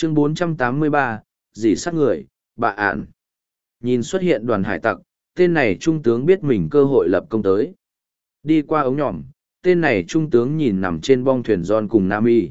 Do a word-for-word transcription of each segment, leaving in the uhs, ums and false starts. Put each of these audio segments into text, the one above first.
Chương bốn trăm tám mươi ba, dì sát người, bạ ạn. Nhìn xuất hiện đoàn hải tặc, tên này trung tướng biết mình cơ hội lập công tới. Đi qua ống nhỏm, tên này trung tướng nhìn nằm trên bong thuyền John cùng Nami.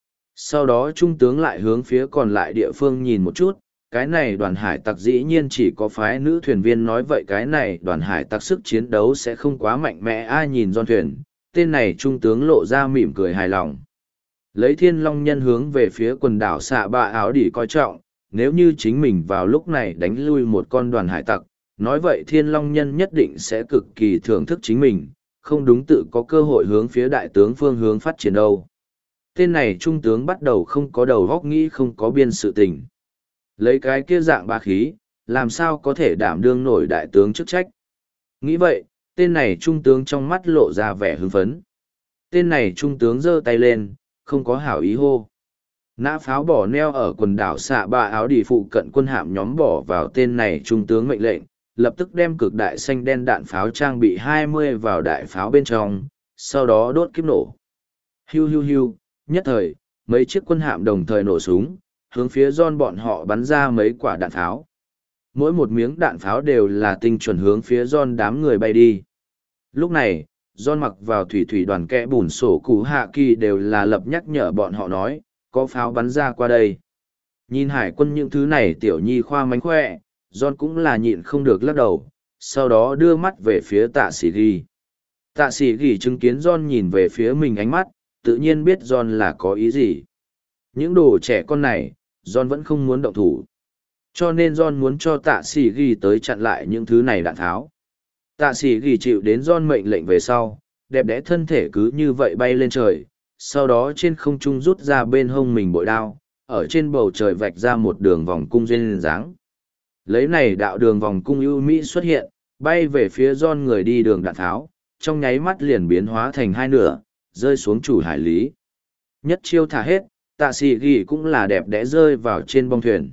Sau đó trung tướng lại hướng phía còn lại địa phương nhìn một chút, cái này đoàn hải tặc dĩ nhiên chỉ có phái nữ thuyền viên nói vậy cái này đoàn hải tặc sức chiến đấu sẽ không quá mạnh mẽ. Ai nhìn John thuyền, tên này trung tướng lộ ra mỉm cười hài lòng. Lấy thiên long nhân hướng về phía quần đảo xạ bạ áo đỉ coi trọng, nếu như chính mình vào lúc này đánh lui một con đoàn hải tặc, nói vậy thiên long nhân nhất định sẽ cực kỳ thưởng thức chính mình, không đúng tự có cơ hội hướng phía đại tướng phương hướng phát triển đâu. Tên này trung tướng bắt đầu không có đầu góc nghĩ không có biên sự tình. Lấy cái kia dạng bá khí, làm sao có thể đảm đương nổi đại tướng chức trách. Nghĩ vậy, tên này trung tướng trong mắt lộ ra vẻ hưng phấn. Tên này trung tướng giơ tay lên, không có hảo ý hô. Nã pháo bỏ neo ở quần đảo xạ ba áo đỉ phụ cận quân hạm nhóm bỏ vào tên này trung tướng mệnh lệnh, lập tức đem cực đại xanh đen đạn pháo trang bị hai mươi vào đại pháo bên trong, sau đó đốt kiếp nổ. Hiu hiu hiu, nhất thời, mấy chiếc quân hạm đồng thời nổ súng, hướng phía John bọn họ bắn ra mấy quả đạn pháo. Mỗi một miếng đạn pháo đều là tinh chuẩn hướng phía John đám người bay đi. Lúc này, John mặc vào thủy thủy đoàn kẽ bùn sổ cú hạ kỳ đều là lập nhắc nhở bọn họ nói, có pháo bắn ra qua đây. Nhìn hải quân những thứ này tiểu nhi khoa mánh khỏe, John cũng là nhịn không được lắc đầu, sau đó đưa mắt về phía tạ sĩ ghi. Tạ sĩ ghi chứng kiến John nhìn về phía mình ánh mắt, tự nhiên biết John là có ý gì. Những đồ trẻ con này, John vẫn không muốn động thủ. Cho nên John muốn cho tạ sĩ ghi tới chặn lại những thứ này đạn tháo. Tạ sĩ ghi chịu đến John mệnh lệnh về sau, đẹp đẽ thân thể cứ như vậy bay lên trời, sau đó trên không trung rút ra bên hông mình bội đao, ở trên bầu trời vạch ra một đường vòng cung duyên dáng. Lấy này đạo đường vòng cung ưu mỹ xuất hiện, bay về phía John người đi đường đạn tháo, trong nháy mắt liền biến hóa thành hai nửa, rơi xuống chủ hải lý. Nhất chiêu thả hết, tạ sĩ ghi cũng là đẹp đẽ rơi vào trên bong thuyền.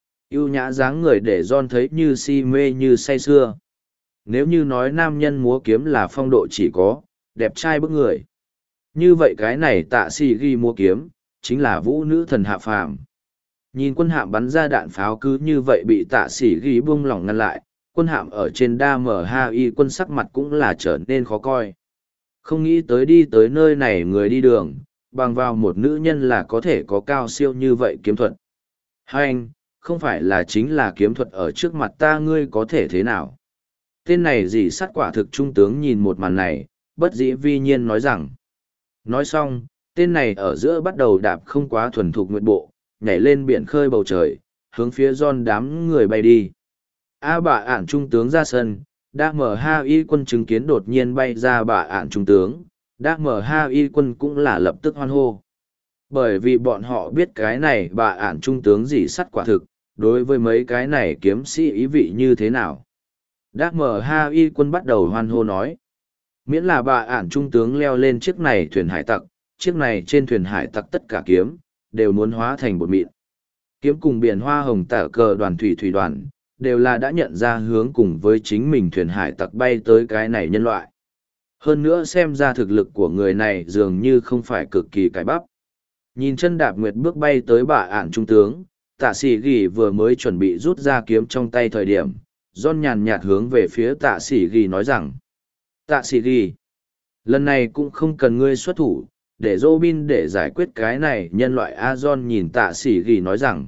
Ưu nhã dáng người để John thấy như si mê như say sưa. Nếu như nói nam nhân múa kiếm là phong độ chỉ có, đẹp trai bức người. Như vậy cái này tạ sĩ ghi múa kiếm, chính là vũ nữ thần hạ phàm. Nhìn quân hạm bắn ra đạn pháo cứ như vậy bị tạ sĩ ghi buông lỏng ngăn lại, quân hạm ở trên đa mở ha y quân sắc mặt cũng là trở nên khó coi. Không nghĩ tới đi tới nơi này người đi đường, bằng vào một nữ nhân là có thể có cao siêu như vậy kiếm thuật. Hai anh, không phải là chính là kiếm thuật ở trước mặt ta ngươi có thể thế nào. Tên này dì sát quả thực trung tướng nhìn một màn này, bất dĩ vi nhiên nói rằng. Nói xong, tên này ở giữa bắt đầu đạp không quá thuần thục nguyệt bộ, nhảy lên biển khơi bầu trời, hướng phía John đám người bay đi. A bà ản trung tướng ra sân, đa mở ha y quân chứng kiến đột nhiên bay ra bà ản trung tướng, đa mở ha y quân cũng là lập tức hoan hô. Bởi vì bọn họ biết cái này bà ản trung tướng gì sắt quả thực, đối với mấy cái này kiếm sĩ ý vị như thế nào. Đa mở ha y quân bắt đầu hoan hô nói. Miễn là bà ản trung tướng leo lên chiếc này thuyền hải tặc, chiếc này trên thuyền hải tặc tất cả kiếm, đều muốn hóa thành bột mịn. Kiếm cùng biển hoa hồng tả cờ đoàn thủy thủy đoàn, đều là đã nhận ra hướng cùng với chính mình thuyền hải tặc bay tới cái này nhân loại. Hơn nữa xem ra thực lực của người này dường như không phải cực kỳ cải bắp. Nhìn chân đạp nguyệt bước bay tới bà ản trung tướng, tạ sĩ ghi vừa mới chuẩn bị rút ra kiếm trong tay thời điểm, John nhàn nhạt hướng về phía tạ sĩ ghi nói rằng, tạ sĩ ghi, lần này cũng không cần ngươi xuất thủ, để Robin để giải quyết cái này nhân loại. A John nhìn tạ sĩ ghi nói rằng,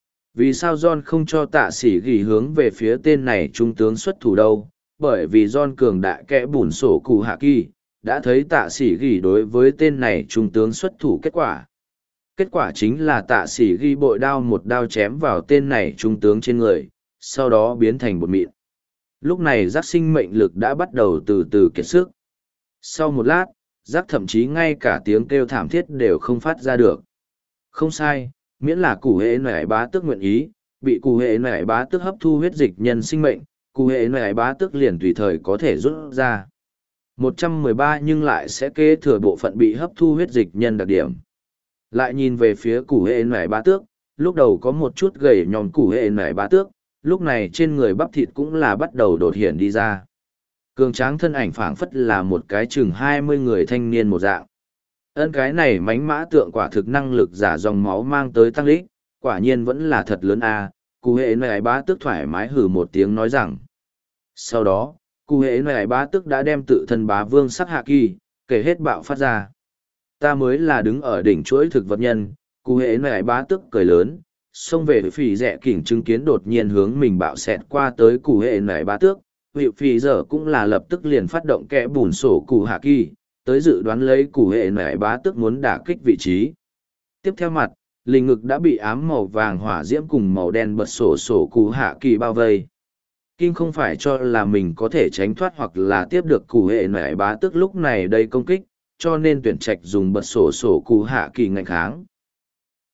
vì sao John không cho tạ sĩ ghi hướng về phía tên này trung tướng xuất thủ đâu, bởi vì John cường đại kẽ bùn sổ cụ hạ kỳ, đã thấy tạ sĩ ghi đối với tên này trung tướng xuất thủ kết quả. Kết quả chính là tạ sĩ ghi bội đao một đao chém vào tên này trung tướng trên người, sau đó biến thành bột mịn. Lúc này giác sinh mệnh lực đã bắt đầu từ từ kiệt sức. Sau một lát, giác thậm chí ngay cả tiếng kêu thảm thiết đều không phát ra được. Không sai, miễn là cụ hệ nải bá tước nguyện ý, bị cụ hệ nải bá tước hấp thu huyết dịch nhân sinh mệnh, cụ hệ nải bá tước liền tùy thời có thể rút ra. một trăm mười ba nhưng lại sẽ kế thừa bộ phận bị hấp thu huyết dịch nhân đặc điểm. Lại nhìn về phía cụ hệ nải bá tước, lúc đầu có một chút gầy nhòm cụ hệ nải bá tước, lúc này trên người bắp thịt cũng là bắt đầu đột hiện đi ra. Cường tráng thân ảnh phảng phất là một cái chừng hai mươi người thanh niên một dạng. Ơn cái này mánh mã tượng quả thực năng lực giả dòng máu mang tới tăng lích, quả nhiên vẫn là thật lớn a. Cụ hệ này bá tước thoải mái hừ một tiếng nói rằng. Sau đó, cụ hệ này bá tước đã đem tự thân bá vương sắc hạ kỳ, kể hết bạo phát ra. Ta mới là đứng ở đỉnh chuỗi thực vật nhân, cụ hệ này bá tước cười lớn, xông về phỉ rẻ kỉnh chứng kiến đột nhiên hướng mình bạo xẹt qua tới cụ hệ này bá tước. Vị phỉ giờ cũng là lập tức liền phát động kẽ bùn sổ cụ hạ kỳ, tới dự đoán lấy cụ hệ này bá tước muốn đả kích vị trí. Tiếp theo mặt, linh ngực đã bị ám màu vàng hỏa diễm cùng màu đen bật sổ sổ cụ hạ kỳ bao vây. Kim không phải cho là mình có thể tránh thoát hoặc là tiếp được cụ hệ nải bá tước lúc này đây công kích, cho nên tuyển trạch dùng bật sổ sổ cụ hạ kỳ ngạnh kháng.